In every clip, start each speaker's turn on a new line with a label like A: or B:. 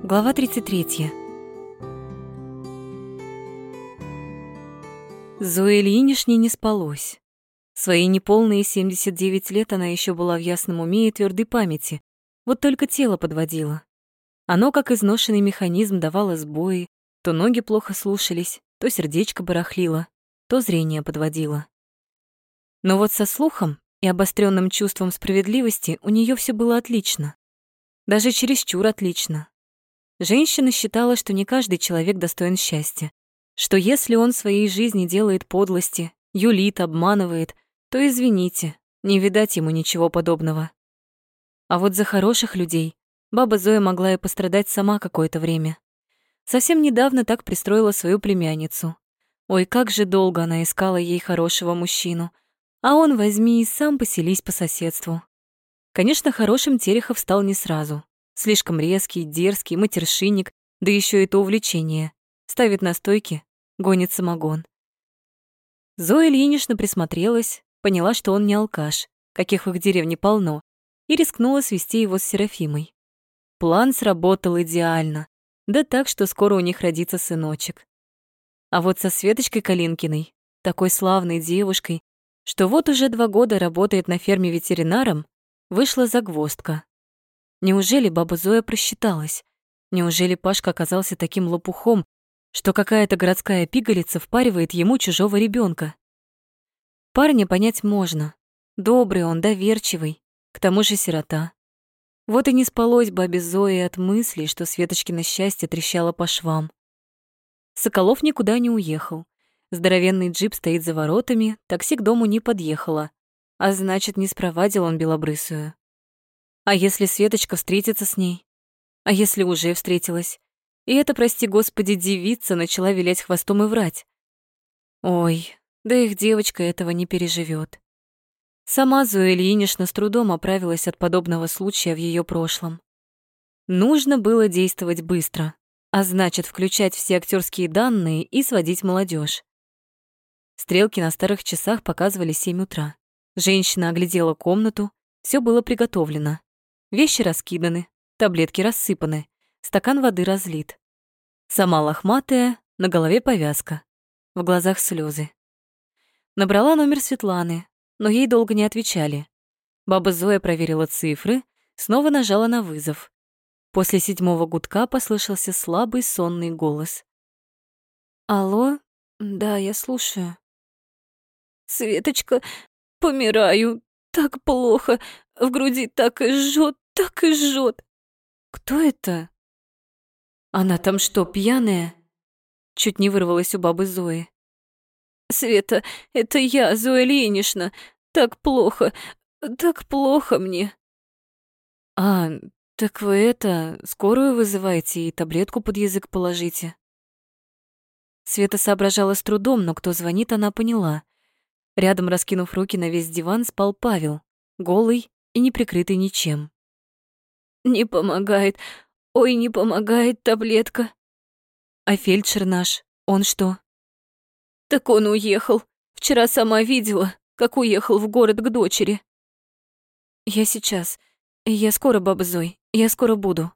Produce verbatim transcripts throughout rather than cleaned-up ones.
A: Глава тридцать третья. Зое Ильиничне не спалось. В свои неполные семьдесят девять лет она еще была в ясном уме и твердой памяти, вот только тело подводило. Оно, как изношенный механизм, давало сбои, то ноги плохо слушались, то сердечко барахлило, то зрение подводило. Но вот со слухом и обостренным чувством справедливости у нее все было отлично. Даже чересчур отлично. Женщина считала, что не каждый человек достоин счастья, что если он в своей жизни делает подлости, юлит, обманывает, то извините, не видать ему ничего подобного. А вот за хороших людей баба Зоя могла и пострадать сама какое-то время. Совсем недавно так пристроила свою племянницу. Ой, как же долго она искала ей хорошего мужчину, а он возьми и сам поселись по соседству. Конечно, хорошим Терехов стал не сразу. Слишком резкий, дерзкий, матершинник, да еще и то увлечение. Ставит на стойке, гонит самогон. Зоя Ильинична присмотрелась, поняла, что он не алкаш, каких в их деревне полно, и рискнула свести его с Серафимой. План сработал идеально, да так, что скоро у них родится сыночек. А вот со Светочкой Калинкиной, такой славной девушкой, что вот уже два года работает на ферме ветеринаром, вышла загвоздка. Неужели баба Зоя просчиталась? Неужели Пашка оказался таким лопухом, что какая-то городская пигалица впаривает ему чужого ребенка? Парня понять можно. Добрый он, доверчивый, к тому же сирота. Вот и не спалось бабе Зое от мыслей, что Светочкино счастье трещало по швам. Соколов никуда не уехал. Здоровенный джип стоит за воротами, такси к дому не подъехало. А значит, не спровадил он белобрысую. А если Светочка встретится с ней? А если уже встретилась? И эта, прости господи, девица начала вилять хвостом и врать. Ой, да их девочка этого не переживет. Сама Зоя Ильинична с трудом оправилась от подобного случая в ее прошлом. Нужно было действовать быстро, а значит, включать все актерские данные и сводить молодежь. Стрелки на старых часах показывали семь утра. Женщина оглядела комнату, все было приготовлено. Вещи раскиданы, таблетки рассыпаны, стакан воды разлит. Сама лохматая, на голове повязка, в глазах слезы. Набрала номер Светланы, но ей долго не отвечали. Баба Зоя проверила цифры, снова нажала на вызов. После седьмого гудка послышался слабый сонный голос. «Алло? Да, я слушаю».
B: «Светочка, помираю, так плохо, в груди так и жжет, так и жжет».
A: «Кто это? Она там что, пьяная?» Чуть не вырвалась у бабы Зои.
B: «Света, это я, Зоя Ильинична. Так плохо, так плохо мне».
A: «А, так вы это, скорую вызываете и таблетку под язык положите». Света соображала с трудом, но кто звонит, она поняла. Рядом, раскинув руки на весь диван, спал Павел, голый и не прикрытый ничем.
B: «Не помогает, ой, не помогает таблетка».
A: «А фельдшер наш, он что?»
B: «Так он уехал. Вчера сама видела, как уехал в город к дочери».
A: «Я сейчас. Я скоро, баба Зой, я скоро буду».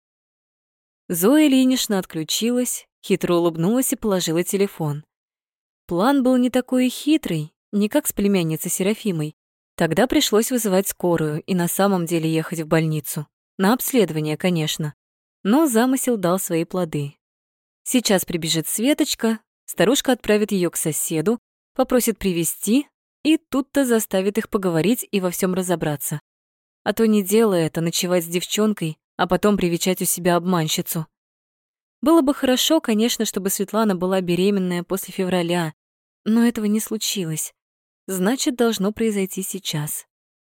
A: Зоя Ильинична отключилась, хитро улыбнулась и положила телефон. План был не такой и хитрый, не как с племянницей Серафимой. Тогда пришлось вызывать скорую и на самом деле ехать в больницу. На обследование, конечно. Но замысел дал свои плоды. Сейчас прибежит Светочка, старушка отправит ее к соседу, попросит привезти, и тут-то заставит их поговорить и во всем разобраться. А то не дело это ночевать с девчонкой, а потом привечать у себя обманщицу. Было бы хорошо, конечно, чтобы Светлана была беременная после февраля, но этого не случилось. Значит, должно произойти сейчас.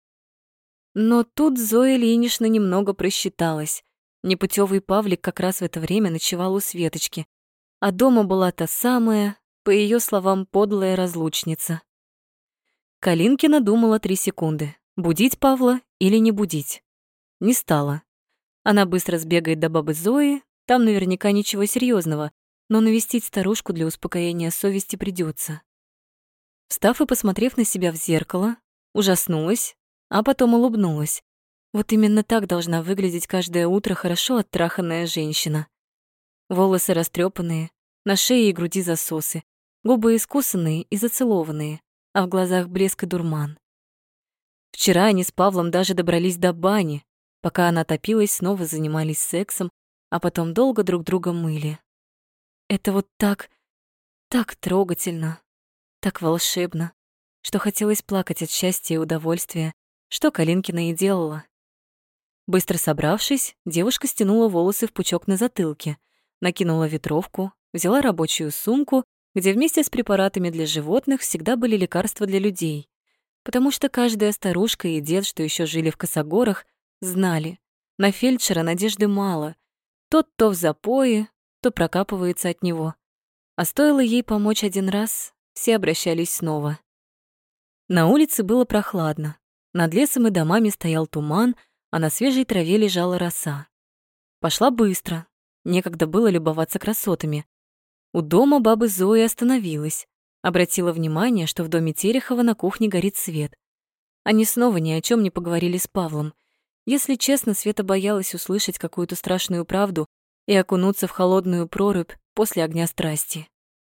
A: Но тут Зоя Ильинична немного просчиталась. Непутевый Павлик как раз в это время ночевал у Светочки, а дома была та самая, по ее словам, подлая разлучница. Калинкина думала три секунды, будить Павла или не будить. Не стала. Она быстро сбегает до бабы Зои, там наверняка ничего серьезного, но навестить старушку для успокоения совести придется. Встав и посмотрев на себя в зеркало, ужаснулась, а потом улыбнулась. Вот именно так должна выглядеть каждое утро хорошо оттраханная женщина. Волосы растрепанные, на шее и груди засосы, губы искусанные и зацелованные, а в глазах блеск и дурман. Вчера они с Павлом даже добрались до бани. Пока она топилась, снова занимались сексом, а потом долго друг друга мыли. Это вот так, так трогательно, так волшебно, что хотелось плакать от счастья и удовольствия, что Калинкина и делала. Быстро собравшись, девушка стянула волосы в пучок на затылке, накинула ветровку, взяла рабочую сумку, где вместе с препаратами для животных всегда были лекарства для людей, потому что каждая старушка и дед, что еще жили в Косогорах, знали, на фельдшера надежды мало. Тот то в запое, то прокапывается от него. А стоило ей помочь один раз, все обращались снова. На улице было прохладно. Над лесом и домами стоял туман, а на свежей траве лежала роса. Пошла быстро. Некогда было любоваться красотами. У дома бабы Зои остановилась. Обратила внимание, что в доме Терехова на кухне горит свет. Они снова ни о чем не поговорили с Павлом. Если честно, Света боялась услышать какую-то страшную правду и окунуться в холодную прорубь после огня страсти.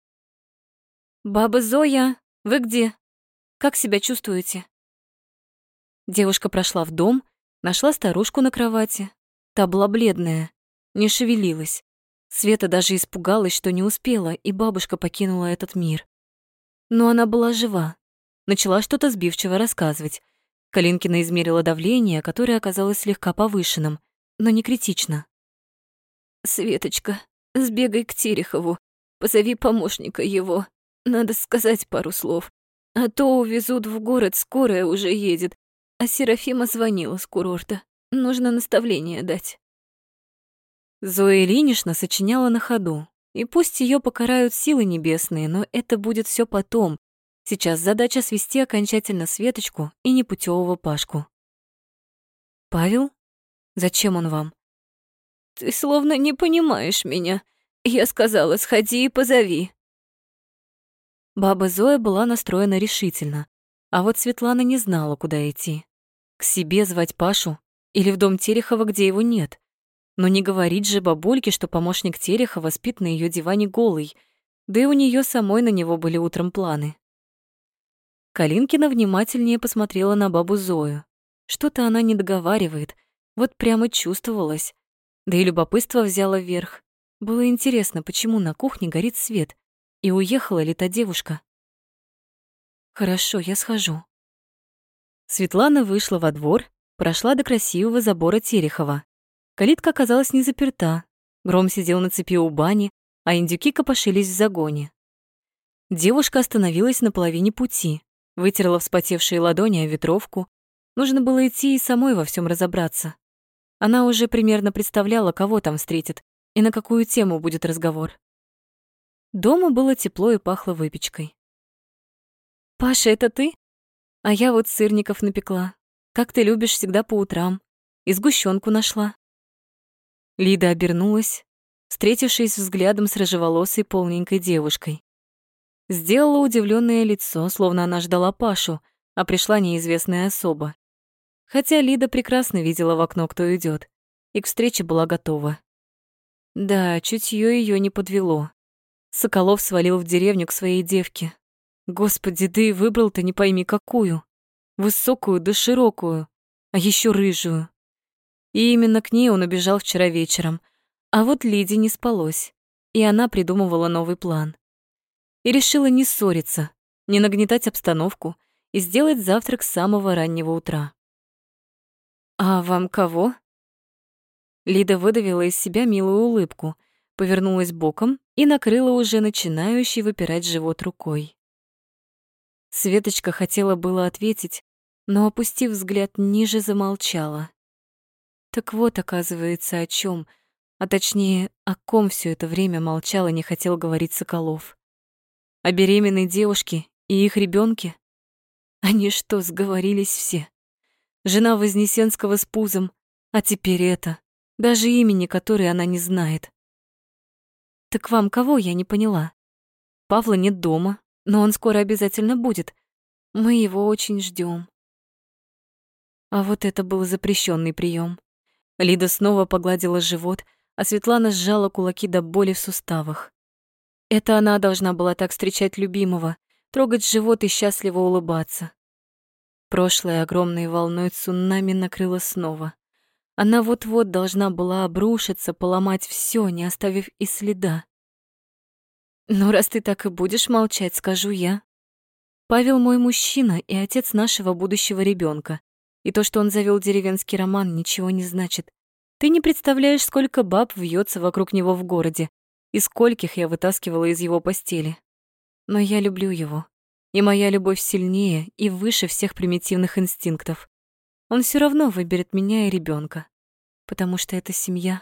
A: «Баба Зоя, вы где? Как себя чувствуете?» Девушка прошла в дом, нашла старушку на кровати. Та была бледная, не шевелилась. Света даже испугалась, что не успела, и бабушка покинула этот мир. Но она была жива. Начала что-то сбивчиво рассказывать. Калинкина измерила давление, которое оказалось слегка повышенным, но не критично.
B: «Светочка, сбегай к Терехову, позови помощника его. Надо сказать пару слов. А то увезут в город, скорая уже едет. А Серафима звонила с курорта. Нужно наставление дать».
A: Зоя Ильинична сочиняла на ходу. И пусть ее покарают силы небесные, но это будет все потом. Сейчас задача свести окончательно Светочку и непутевого Пашку. «Павел? Зачем он вам?»
B: «Ты словно не понимаешь меня. Я сказала, сходи и позови».
A: Баба Зоя была настроена решительно, а вот Светлана не знала, куда идти. К себе звать Пашу или в дом Терехова, где его нет. Но не говорить же бабульке, что помощник Терехова спит на ее диване голый, да и у нее самой на него были утром планы. Калинкина внимательнее посмотрела на бабу Зою. Что-то она не договаривает, вот прямо чувствовалось. Да и любопытство взяло вверх. Было интересно, почему на кухне горит свет, и уехала ли та девушка. «Хорошо, я схожу». Светлана вышла во двор, прошла до красивого забора Терехова. Калитка оказалась не заперта. Гром сидел на цепи у бани, а индюки копошились в загоне. Девушка остановилась на половине пути, вытерла вспотевшие ладони о ветровку. Нужно было идти и самой во всем разобраться. Она уже примерно представляла, кого там встретит и на какую тему будет разговор. Дома было тепло и пахло выпечкой. «Паша, это ты? А я вот сырников напекла. Как ты любишь, всегда по утрам. И сгущенку нашла». Лида обернулась, встретившись взглядом с рыжеволосой полненькой девушкой. Сделала удивленное лицо, словно она ждала Пашу, а пришла неизвестная особа. Хотя Лида прекрасно видела в окно, кто идет, и к встрече была готова. Да, чутье ее не подвело. Соколов свалил в деревню к своей девке. Господи, да и выбрал-то не пойми какую. Высокую да широкую, а еще рыжую. И именно к ней он убежал вчера вечером. А вот Лиде не спалось, и она придумывала новый план. И решила не ссориться, не нагнетать обстановку и сделать завтрак с самого раннего утра. «А вам кого?» Лида выдавила из себя милую улыбку, повернулась боком и накрыла уже начинающий выпирать живот рукой. Светочка хотела было ответить, но, опустив взгляд ниже, замолчала. Так вот, оказывается, о чем, а точнее, о ком все это время молчал и не хотел говорить Соколов. О беременной девушке и их ребенке? Они что, сговорились все? Жена Вознесенского с пузом, а теперь это, даже имени которой она не знает. Так вам кого, я не поняла? Павла нет дома, но он скоро обязательно будет. Мы его очень ждем. А вот это был запрещенный прием. Лида снова погладила живот, а Светлана сжала кулаки до боли в суставах. Это она должна была так встречать любимого, трогать живот и счастливо улыбаться. Прошлое огромной волной цунами накрыло снова. Она вот-вот должна была обрушиться, поломать все, не оставив и следа. «Ну, раз ты так и будешь молчать, скажу я. Павел мой мужчина и отец нашего будущего ребенка. И то, что он завел деревенский роман, ничего не значит. Ты не представляешь, сколько баб вьется вокруг него в городе, и скольких я вытаскивала из его постели. Но я люблю его, и моя любовь сильнее и выше всех примитивных инстинктов. Он все равно выберет меня и ребенка, потому что это семья».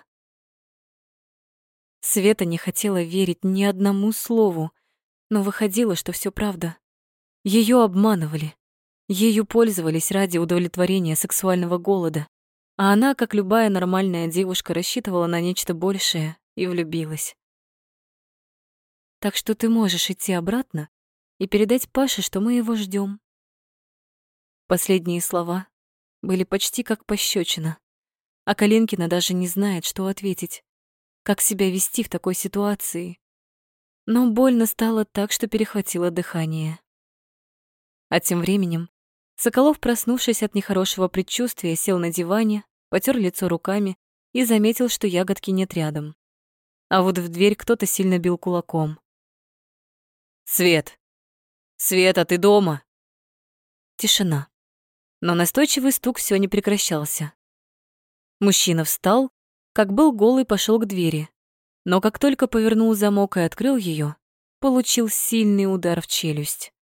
A: Света не хотела верить ни одному слову, но выходило, что все правда. Ее обманывали, ею пользовались ради удовлетворения сексуального голода, а она, как любая нормальная девушка, рассчитывала на нечто большее и влюбилась. «Так что ты можешь идти обратно и передать Паше, что мы его ждем. Последние слова были почти как пощечина, а Калинкина даже не знает, что ответить, как себя вести в такой ситуации. Но больно стало так, что перехватило дыхание. А тем временем Соколов, проснувшись от нехорошего предчувствия, сел на диване, потер лицо руками и заметил, что ягодки нет рядом. А вот в дверь кто-то сильно бил кулаком. «Свет! Света, ты дома?» Тишина. Но настойчивый стук все не прекращался. Мужчина встал, как был голый, пошел к двери, но как только повернул замок и открыл ее, получил сильный удар в челюсть.